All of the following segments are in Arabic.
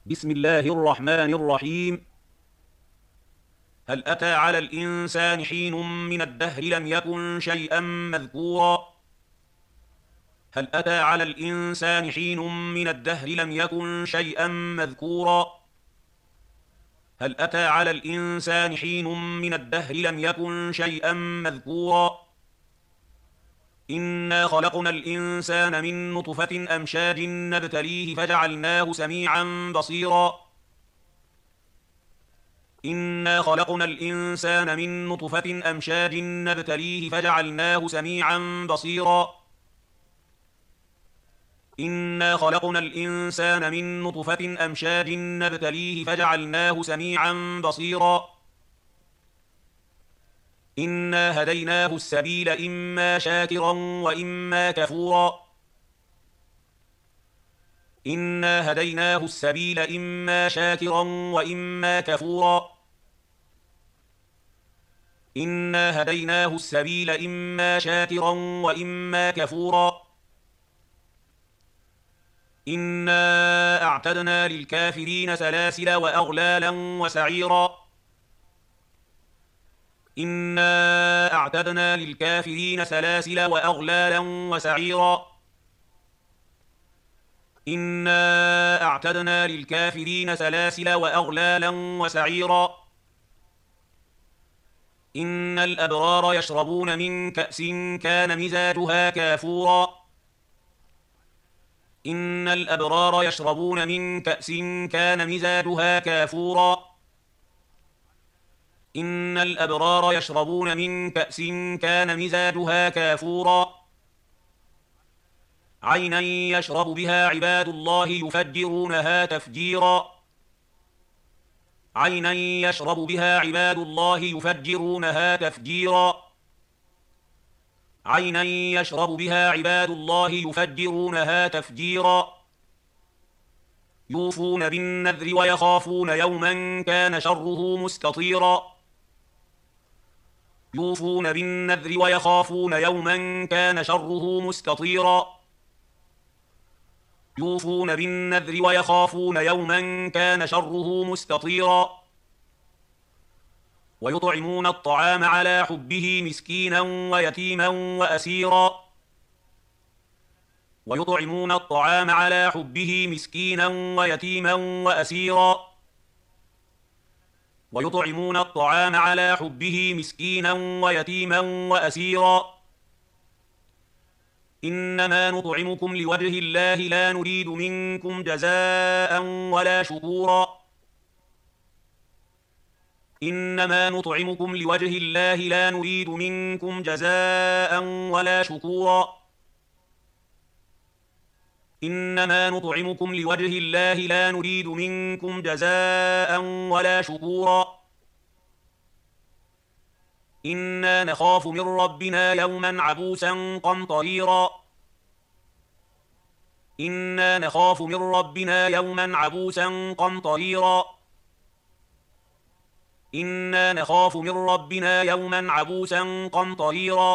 بسم الله الرحمن الرحيم. هل أتى على الإنسان حين من الدهر لم يكن شيئا مذكورا هل أتى على الإنسان حين من الدهر لم يكن شيئا مذكورا هل أتى على الإنسان حين من الدهر لم يكن شيئا مذكورا إنا خلقنا الإنسان من نطفة أمشاج نبتليه فجعلناه سميعا بصيرا إنا خلقنا الإنسان من نطفة أمشاج نبتليه فجعلناه سميعا بصيرا إنا خلقنا الإنسان من نطفة أمشاج نبتليه فجعلناه سميعا بصيرا إنا هديناه السبيل إما شاكرا وإما كفورا إنا هديناه السبيل إما شاكرا وإما كفورا إنا هديناه السبيل إما شاكرا وإما كفورا إنا أعتدنا للكافرين سلاسل وأغلالا وسعيرا إنا أعتدنا للكافرين سلاسل وأغلالا وسعيرا إنا أعتدنا للكافرين سلاسل وأغلالا وسعيرا إن الأبرار يشربون من كأس كان مزاجها كافورا إن الأبرار يشربون من كأس كان مزاجها كافورا إن الأبرار يشربون من كأس كان مزاجها كافورا عينا يشرب بها عباد الله يفجرونها تفجيرا عينا يشرب بها عباد الله يفجرونها تفجيرا عينا يشرب بها عباد الله يفجرونها تفجيرا يوفون بالنذر ويخافون يوما كان شره مستطيرا يوفون بالنذر ويخافون يوما كان شره مستطيرا يوفون بالنذر ويخافون يوما كان شره مستطيرا ويطعمون الطعام على حبه مسكينا ويتيما وأسيرا ويطعمون الطعام على حبه مسكينا ويتيما وأسيرا ويطعمون الطعام على حبه مسكينا ويتيما وأسيرا إنما نطعمكم لوجه الله لا نريد منكم جزاء ولا شكورا إنما نطعمكم لوجه الله لا نريد منكم جزاء ولا شكورا إنما نطعمكم لوجه الله لا نريد منكم جزاء ولا شكورا إنا نخاف من ربنا يوما عبوسا قمطريرا إنا نخاف من ربنا يوما عبوسا قمطريرا إنا نخاف من ربنا يوما عبوسا قمطريرا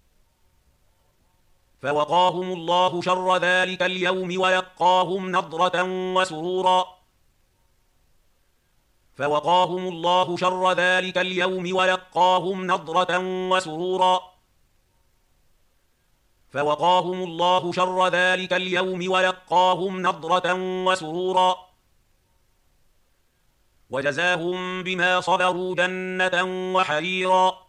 فوقاهم الله شر ذلك اليوم ولقاهم نضرة وسرورا فوقاهم الله شر ذلك اليوم ولقاهم نضرة وسرورا فوقاهم الله شر ذلك اليوم ولقاهم نضرة وسرورا وجزاهم بما صبروا جنة وحريرا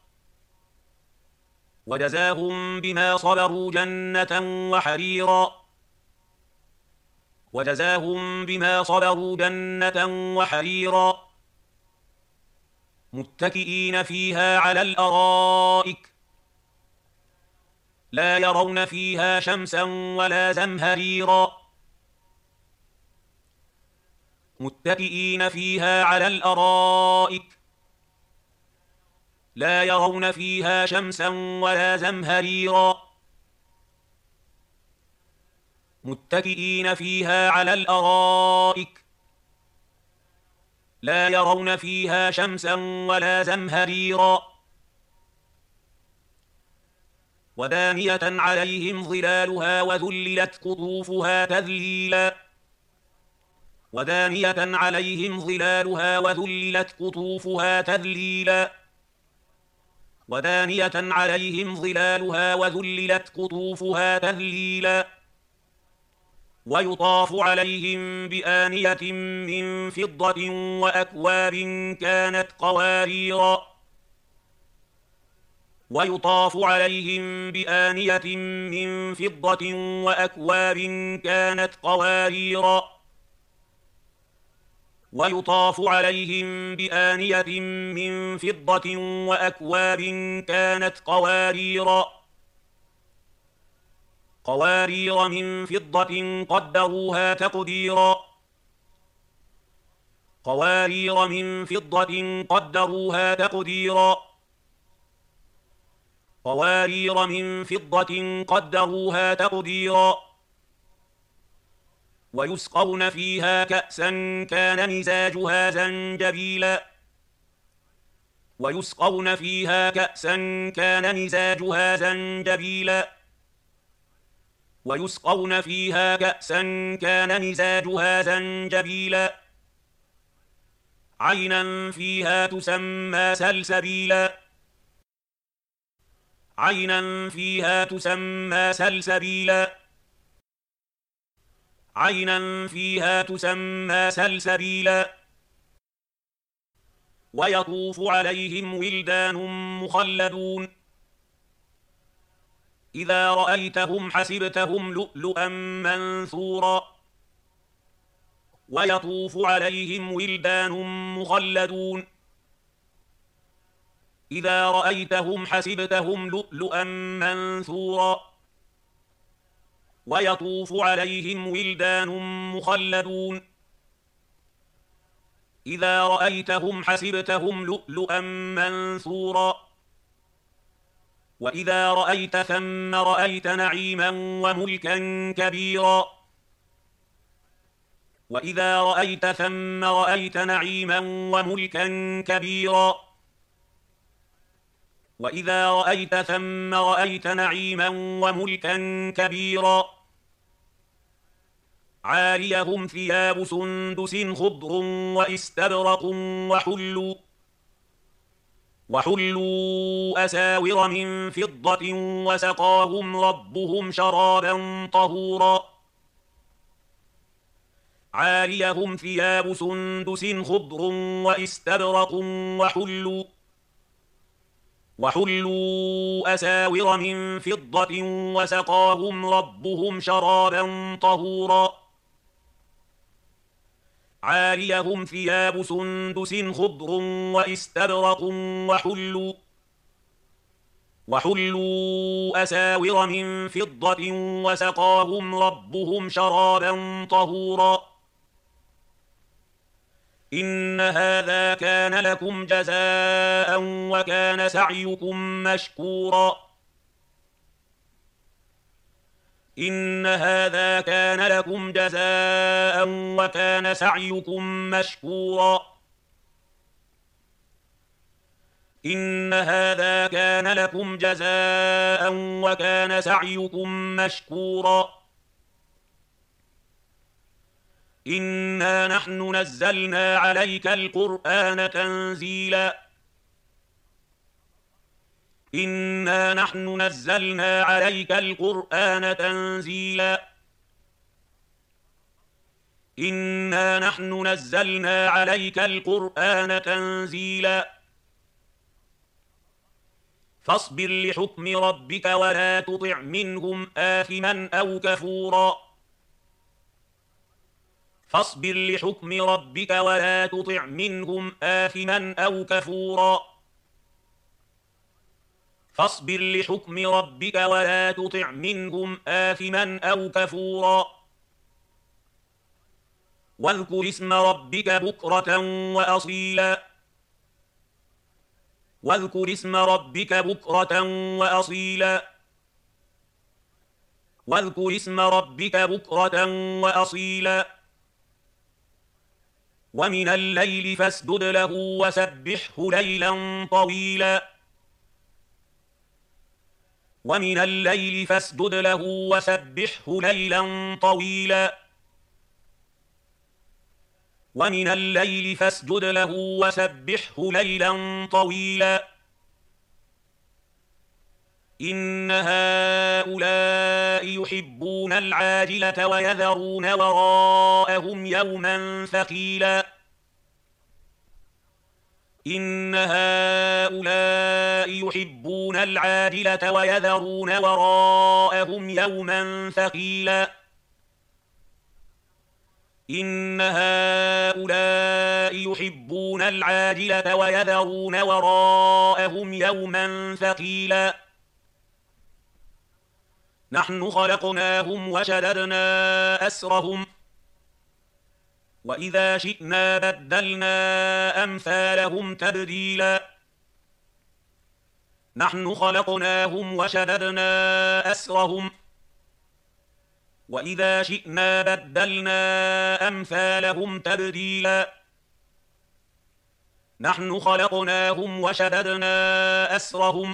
وجزاهم بما صبروا جنة وحريرا وجزاهم بما صبروا جنة وحريرا متكئين فيها على الأرائك لا يرون فيها شمسا ولا زمهريرا متكئين فيها على الأرائك لا يرون فيها شمسا ولا زمهريرا متكئين فيها على الأرائك لا يرون فيها شمسا ولا زمهريرا ودانية عليهم ظلالها وذللت قطوفها تذليلا ودانية عليهم ظلالها وذللت قطوفها تذليلا ودانية عليهم ظلالها وذللت قطوفها تذليلا ويطاف عليهم بآنية من فضة وأكواب كانت قواريرا ويطاف عليهم بآنية من فضة وأكواب كانت قواريرا ويطاف عليهم بآنية من فضة وأكواب كانت قوارير من فضة قدروها تقديرا قوارير من فضة قدروها تقديرا قوارير من فضة قدروها تقديرا ويسقون فيها كأسا كان مزاجها زنجبيلا ويسقون فيها كأسا كان مزاجها زنجبيلا ويسقون فيها كأسا كان مزاجها زنجبيلا عينا فيها تسمى سلسبيلا عينا فيها تسمى سلسبيلا عينا فيها تسمى سلسبيلا ويطوف عليهم ولدان مخلدون إذا رأيتهم حسبتهم لؤلؤا منثورا ويطوف عليهم ولدان مخلدون إذا رأيتهم حسبتهم لؤلؤا منثورا ويطوف عليهم ولدان مخلدون إذا رأيتهم حسبتهم لؤلؤا منثورا وإذا رأيت ثم رأيت نعيما وملكا كبيرا وإذا رأيت ثم رأيت نعيما وملكا كبيرا وإذا رأيت ثم رأيت نعيما وملكا كبيرا عاليهم ثياب سندس خضر وإستبرق وحلوا أساور من فضة وسقاهم ربهم شرابا طهورا عاليهم ثياب سندس خضر وإستبرق وحلوا أساور من فضة وسقاهم ربهم شرابا طهورا عاليهم ثياب سندس خضر وإستبرق وحلوا أساور من فضة وسقاهم ربهم شرابا طهورا إن هذا كان لكم جزاء وكان سعيكم مشكورا إن هذا كان لكم جزاء وكان سعيكم مشكورا إن هذا كان لكم جزاء وكان سعيكم مشكورا إنا نحن نزلنا عليك القرآن تنزيلا إنا نحن نزلنا عليك القرآن تنزيلا إنا نحن نزلنا عليك القرآن تنزيلا فاصبر لحكم ربك ولا تطع منهم آثما أو كفورا فاصبر لحكم ربك ولا تطع منهم آثما أو كفورا فاصبر لحكم ربك ولا تطع منهم آثما أو كفورا واذكر اسم ربك بكرة وأصيلا واذكر اسم ربك بكرة وأصيلا واذكر اسم ربك بكرة وأصيلا ومن الليل فاسجد له وسبحه ليلا طويلا ومن الليل فاسجد له وسبحه ليلا طويلا ومن الليل فاسجد له وسبحه ليلا طويلا إن هؤلاء يحبون العاجلة ويذرون وراءهم يوما ثقيلا إن هؤلاء يحبون العاجلة ويذرون وراءهم يوما ثقيلا إن هؤلاء يحبون العاجلة ويذرون وراءهم يوما ثقيلا نحن خلقناهم وشددنا أسرهم وإذا شئنا بدلنا أمثالهم تبديلا نحن خلقناهم وشددنا أسرهم وإذا شئنا بدلنا أمثالهم تبديلا نحن خلقناهم وشددنا أسرهم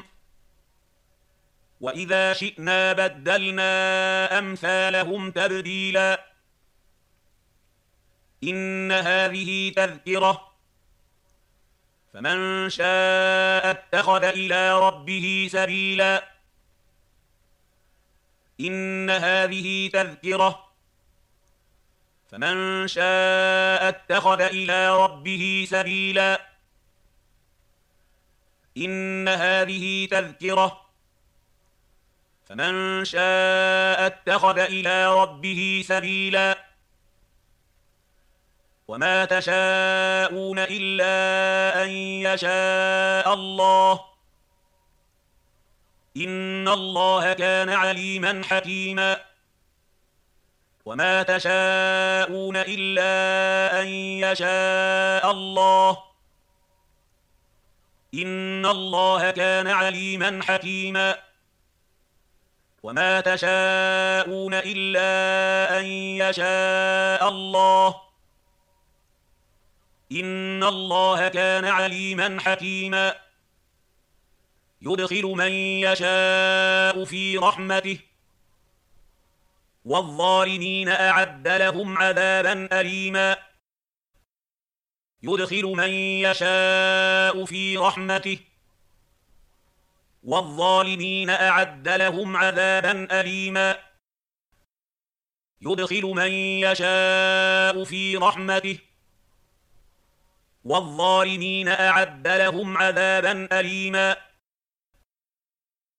وإذا شئنا بدلنا أمثالهم تبديلا إن هذه تذكرة فمن شاء اتخذ إلى ربه سبيلا إن هذه تذكرة فمن شاء اتخذ إلى ربه سبيلا إن هذه تذكرة فمن شاء اتخذ إلى ربه سبيلا وما تشاءون إلا أن يشاء الله إن الله كان عليما حكيما وما تشاءون إلا أن يشاء الله إن الله كان عليما حكيما وما تشاءون إلا أن يشاء الله إن الله كان عليما حكيما يدخل من يشاء في رحمته والظالمين أعد لهم عذابا أليما يدخل من يشاء في رحمته والظالمين أعد لهم عذابا أليما يدخل من يشاء في رحمته والظالمين أعد لهم عذابا أليما